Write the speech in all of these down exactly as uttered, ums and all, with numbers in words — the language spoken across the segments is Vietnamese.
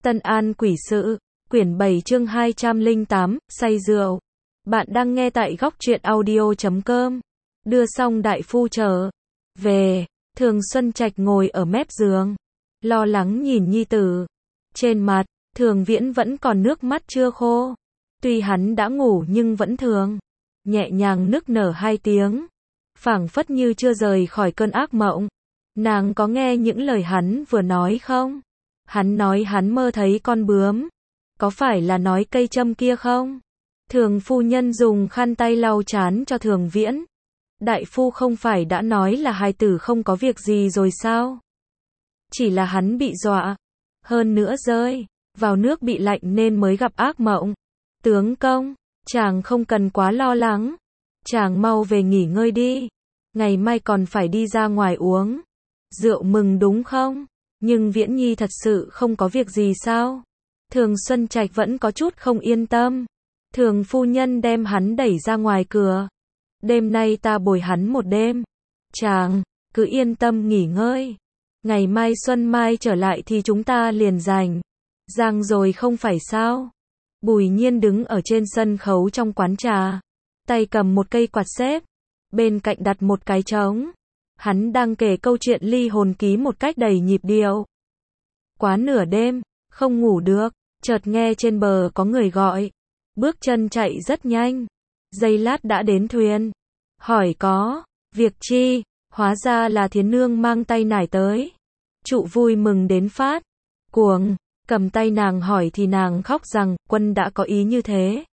Tân An quỷ sự, quyển bảy chương hai trăm lẻ tám, say rượu. Bạn đang nghe tại góc truyện audio chấm com. Đưa xong đại phu trở về, Thường Xuân Trạch ngồi ở mép giường, lo lắng nhìn nhi tử. Trên mặt, Thường Viễn vẫn còn nước mắt chưa khô. Tuy hắn đã ngủ nhưng vẫn thường nhẹ nhàng nức nở hai tiếng, phảng phất như chưa rời khỏi cơn ác mộng. Nàng có nghe những lời hắn vừa nói không? Hắn nói hắn mơ thấy con bướm. Có phải là nói cây châm kia không? Thường phu nhân dùng khăn tay lau trán cho Thường Viễn. Đại phu không phải đã nói là hài tử không có việc gì rồi sao? Chỉ là hắn bị dọa. Hơn nữa rơi vào nước bị lạnh nên mới gặp ác mộng. Tướng công, chàng không cần quá lo lắng. Chàng mau về nghỉ ngơi đi. Ngày mai còn phải đi ra ngoài uống rượu mừng đúng không? Nhưng Viễn Nhi thật sự không có việc gì sao? Thường Xuân Trạch vẫn có chút không yên tâm. Thường phu nhân đem hắn đẩy ra ngoài cửa. Đêm nay ta bồi hắn một đêm. Chàng, cứ yên tâm nghỉ ngơi. Ngày mai Xuân Mai trở lại thì chúng ta liền rảnh rang rồi không phải sao? Bùi Nhiên đứng ở trên sân khấu trong quán trà, tay cầm một cây quạt xếp, bên cạnh đặt một cái trống. Hắn đang kể câu chuyện ly hồn ký một cách đầy nhịp điệu. Quá nửa đêm, không ngủ được, chợt nghe trên bờ có người gọi. Bước chân chạy rất nhanh, giây lát đã đến thuyền. Hỏi có việc chi? Hóa ra là Thiến Nương mang tay nải tới. Trụ vui mừng đến phát cuồng, cầm tay nàng hỏi thì nàng khóc rằng quân đã có ý như thế,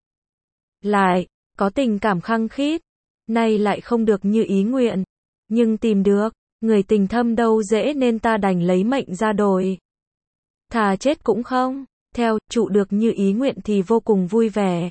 lại có tình cảm khăng khít, nay lại không được như ý nguyện. Nhưng tìm được người tình thâm đâu dễ nên ta đành lấy mệnh ra đổi. Thà chết cũng không theo trụ được như ý nguyện thì vô cùng vui vẻ.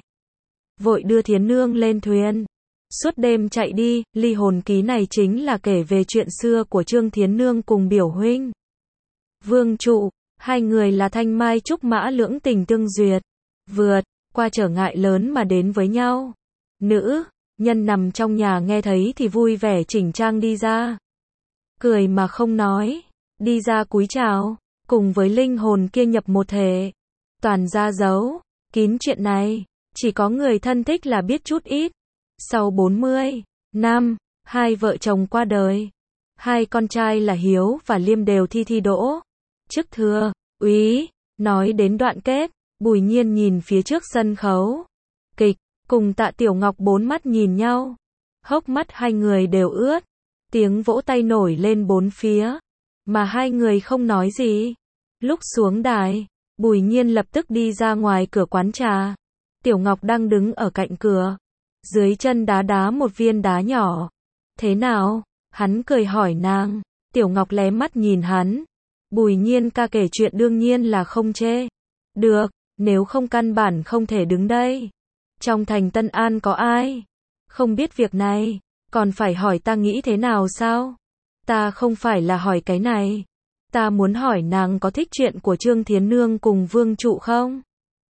Vội đưa Thiến Nương lên thuyền. Suốt đêm chạy đi, ly hồn ký này chính là kể về chuyện xưa của Trương Thiến Nương cùng biểu huynh Vương Trụ. Hai người là thanh mai trúc mã lưỡng tình tương duyệt, vượt qua trở ngại lớn mà đến với nhau. Nữ nhân nằm trong nhà nghe thấy thì vui vẻ chỉnh trang đi ra, cười mà không nói, đi ra cúi chào, cùng với linh hồn kia nhập một thể, toàn ra giấu kín chuyện này, chỉ có người thân thích là biết chút ít. Sau bốn mươi năm, hai vợ chồng qua đời, hai con trai là Hiếu và Liêm đều thi thi đỗ chức thừa úy. Nói đến đoạn kết, Bùi Nhiên nhìn phía trước sân khấu kịch, cùng Tạ Tiểu Ngọc bốn mắt nhìn nhau, hốc mắt hai người đều ướt, tiếng vỗ tay nổi lên bốn phía, mà hai người không nói gì. Lúc xuống đài, Bùi Nhiên lập tức đi ra ngoài cửa quán trà. Tiểu Ngọc đang đứng ở cạnh cửa, dưới chân đá đá một viên đá nhỏ. Thế nào? Hắn cười hỏi nàng. Tiểu Ngọc lé mắt nhìn hắn. Bùi Nhiên ca kể chuyện đương nhiên là không chê được, nếu không căn bản không thể đứng đây. Trong thành Tân An có ai không biết việc này, còn phải hỏi ta nghĩ thế nào sao? Ta không phải là hỏi cái này. Ta muốn hỏi nàng có thích chuyện của Trương Thiến Nương cùng Vương Trụ không?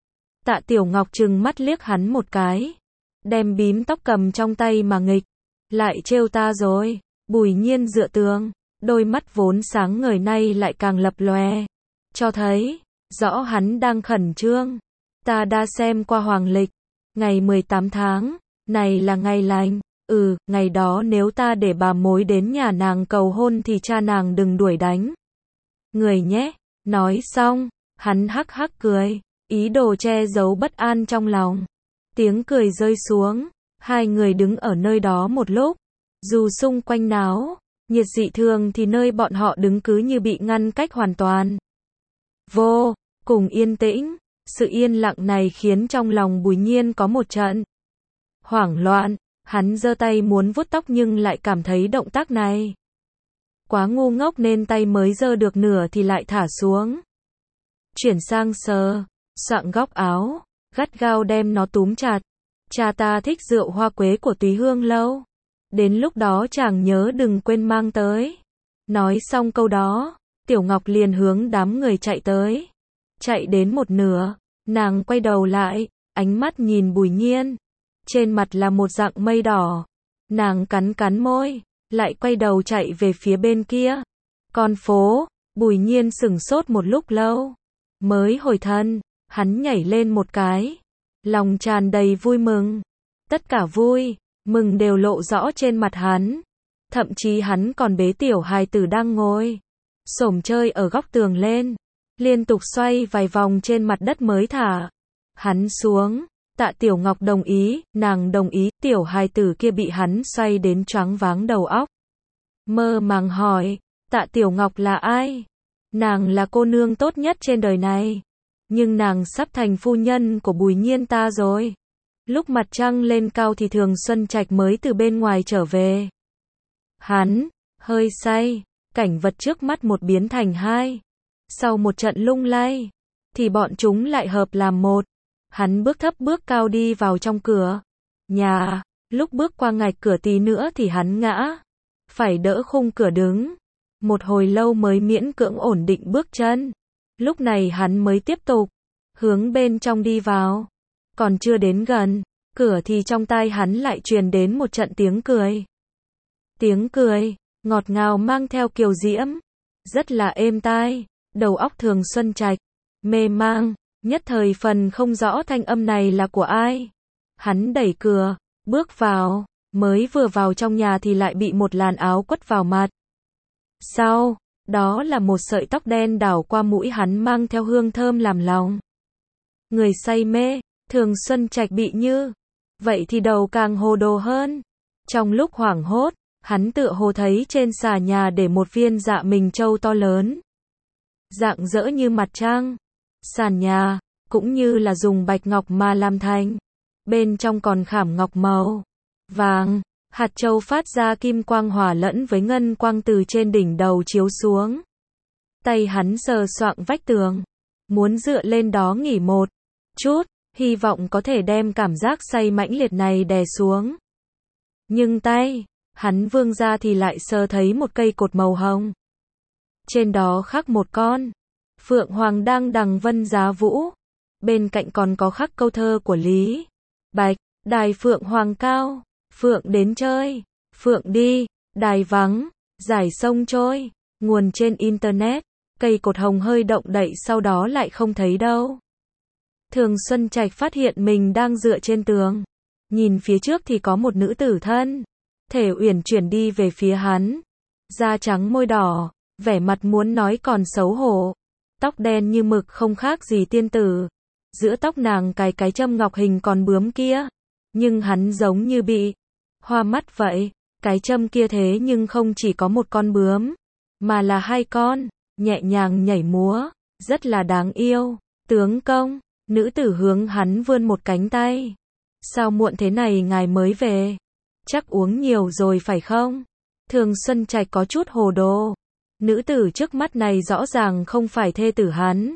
Tạ Tiểu Ngọc trừng mắt liếc hắn một cái, đem bím tóc cầm trong tay mà nghịch. Lại trêu ta rồi. Bùi Nhiên dựa tường, đôi mắt vốn sáng ngời nay lại càng lập lòe, cho thấy rõ hắn đang khẩn trương. Ta đã xem qua hoàng lịch, ngày mười tám tháng, này là ngày lành. Ừ, ngày đó nếu ta để bà mối đến nhà nàng cầu hôn thì cha nàng đừng đuổi đánh người nhé. Nói xong, hắn hắc hắc cười, ý đồ che giấu bất an trong lòng. Tiếng cười rơi xuống, hai người đứng ở nơi đó một lúc. Dù xung quanh náo nhiệt dị thường thì nơi bọn họ đứng cứ như bị ngăn cách hoàn toàn, vô cùng yên tĩnh. Sự yên lặng này khiến trong lòng Bùi Nhiên có một trận hoảng loạn. Hắn giơ tay muốn vuốt tóc nhưng lại cảm thấy động tác này quá ngu ngốc nên tay mới giơ được nửa thì lại thả xuống. Chuyển sang sờ soạng góc áo, gắt gao đem nó túm chặt. Cha ta thích rượu hoa quế của Túy Hương lâu, đến lúc đó chàng nhớ đừng quên mang tới. Nói xong câu đó, Tiểu Ngọc liền hướng đám người chạy tới. Chạy đến một nửa, nàng quay đầu lại, ánh mắt nhìn Bùi Nhiên. Trên mặt là một dạng mây đỏ. Nàng cắn cắn môi, lại quay đầu chạy về phía bên kia. Con phố. Bùi Nhiên sửng sốt một lúc lâu, Mới hồi thân, hắn nhảy lên một cái. Lòng tràn đầy vui mừng. Tất cả vui, mừng đều lộ rõ trên mặt hắn. Thậm chí hắn còn bế tiểu hài tử đang ngồi xổm chơi ở góc tường lên. Liên tục xoay vài vòng trên mặt đất mới thả hắn xuống. Tạ Tiểu Ngọc đồng ý, nàng đồng ý, tiểu hài tử kia bị hắn xoay đến choáng váng đầu óc. Mơ màng hỏi, Tạ Tiểu Ngọc là ai? Nàng là cô nương tốt nhất trên đời này. Nhưng nàng sắp thành phu nhân của Bùi Nhiên ta rồi. Lúc mặt trăng lên cao thì Thường Xuân Trạch mới từ bên ngoài trở về. Hắn, hơi say, cảnh vật trước mắt một biến thành hai. Sau một trận lung lay, thì bọn chúng lại hợp làm một. Hắn bước thấp bước cao đi vào trong cửa nhà, lúc bước qua ngạch cửa tí nữa thì hắn ngã, phải đỡ khung cửa đứng. Một hồi lâu mới miễn cưỡng ổn định bước chân. Lúc này hắn mới tiếp tục hướng bên trong đi vào. Còn chưa đến gần cửa thì trong tai hắn lại truyền đến một trận tiếng cười. Tiếng cười ngọt ngào mang theo kiều diễm, rất là êm tai. Đầu óc Thường Xuân Trạch mê mang, nhất thời phần không rõ thanh âm này là của ai. Hắn đẩy cửa, bước vào, mới vừa vào trong nhà thì lại bị một làn áo quất vào mặt. Sau đó là một sợi tóc đen đảo qua mũi hắn mang theo hương thơm làm lòng người say mê. Thường Xuân Trạch bị như vậy thì đầu càng hồ đồ hơn. Trong lúc hoảng hốt, hắn tựa hồ thấy trên xà nhà để một viên dạ mình châu to lớn, rạng rỡ như mặt trăng. Sàn nhà cũng như là dùng bạch ngọc mà làm thành, bên trong còn khảm ngọc màu vàng. Hạt châu phát ra kim quang hòa lẫn với ngân quang từ trên đỉnh đầu chiếu xuống. Tay hắn sờ soạng vách tường, muốn dựa lên đó nghỉ một chút, hy vọng có thể đem cảm giác say mãnh liệt này đè xuống. Nhưng tay hắn vươn ra thì lại sờ thấy một cây cột màu hồng. Trên đó khắc một con phượng hoàng đang đằng vân giá vũ. Bên cạnh còn có khắc câu thơ của Lý Bạch: đài phượng hoàng cao, phượng đến chơi, phượng đi, đài vắng, dải sông trôi. Nguồn trên internet. Cây cột hồng hơi động đậy sau đó lại không thấy đâu. Thường Xuân Trạch phát hiện mình đang dựa trên tường. Nhìn phía trước thì có một nữ tử thân thể uyển chuyển đi về phía hắn. Da trắng môi đỏ, vẻ mặt muốn nói còn xấu hổ. Tóc đen như mực không khác gì tiên tử. Giữa tóc nàng cài cái châm ngọc hình con bướm kia. Nhưng hắn giống như bị hoa mắt vậy. Cái châm kia thế nhưng không chỉ có một con bướm, mà là hai con, nhẹ nhàng nhảy múa, rất là đáng yêu. Tướng công, nữ tử hướng hắn vươn một cánh tay. Sao muộn thế này ngài mới về? Chắc uống nhiều rồi phải không? Thường Xuân Trạch có chút hồ đồ. Nữ tử trước mắt này rõ ràng không phải thê tử hắn.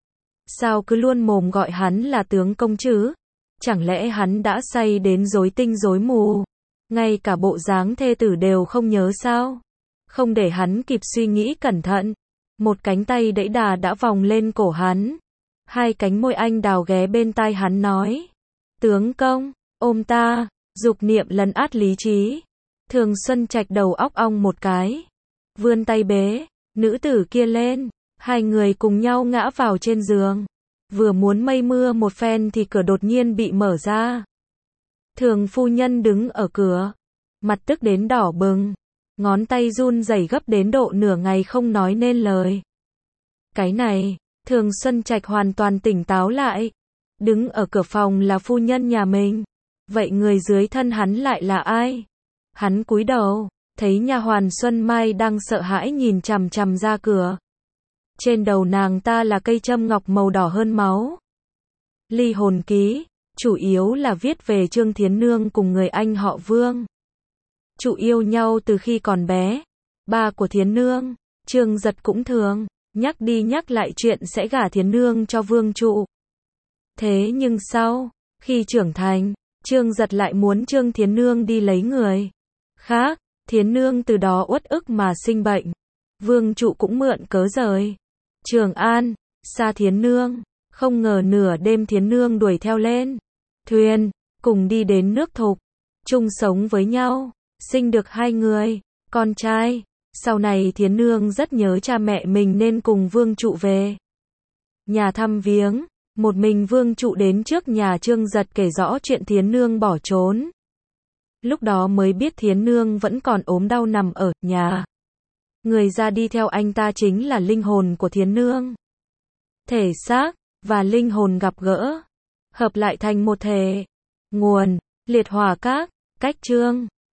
Sao cứ luôn mồm gọi hắn là tướng công chứ? Chẳng lẽ hắn đã say đến rối tinh rối mù? Ngay cả bộ dáng thê tử đều không nhớ sao? Không để hắn kịp suy nghĩ cẩn thận, một cánh tay đẫy đà đã vòng lên cổ hắn. Hai cánh môi anh đào ghé bên tai hắn nói: tướng công, ôm ta. Dục niệm lấn át lý trí. Thường Xuân Trạch đầu óc ong một cái, vươn tay bế nữ tử kia lên. Hai người cùng nhau ngã vào trên giường. Vừa muốn mây mưa một phen thì cửa đột nhiên bị mở ra. Thường phu nhân đứng ở cửa, mặt tức đến đỏ bừng, ngón tay run rẩy gấp đến độ nửa ngày không nói nên lời. Cái này, Thường Xuân Trạch hoàn toàn tỉnh táo lại. Đứng ở cửa phòng là phu nhân nhà mình. Vậy người dưới thân hắn lại là ai? Hắn cúi đầu, thấy nha hoàn Xuân Mai đang sợ hãi nhìn chằm chằm ra cửa. Trên đầu nàng ta là cây châm ngọc màu đỏ hơn máu. Ly hồn ký, chủ yếu là viết về Trương Thiến Nương cùng người anh họ Vương. Chủ yêu nhau từ khi còn bé. Ba của Thiến Nương, Trương Giật cũng thường nhắc đi nhắc lại chuyện sẽ gả Thiến Nương cho Vương Trụ. Thế nhưng sau khi trưởng thành, Trương Giật lại muốn Trương Thiến Nương đi lấy người khác. Thiến Nương từ đó uất ức mà sinh bệnh. Vương Trụ cũng mượn cớ rời Trường An, xa Thiến Nương. Không ngờ nửa đêm Thiến Nương đuổi theo lên thuyền, cùng đi đến nước Thục, chung sống với nhau, sinh được hai người con trai. Sau này Thiến Nương rất nhớ cha mẹ mình nên cùng Vương Trụ về Nhà thăm viếng, một mình Vương Trụ đến trước nhà Trương Giật kể rõ chuyện Thiến Nương bỏ trốn. Lúc đó mới biết Thiến Nương vẫn còn ốm đau nằm ở nhà. Người ra đi theo anh ta chính là linh hồn của Thiến Nương. Thể xác và linh hồn gặp gỡ, hợp lại thành một thể. Nguồn: Liệt Hỏa Các, cách chương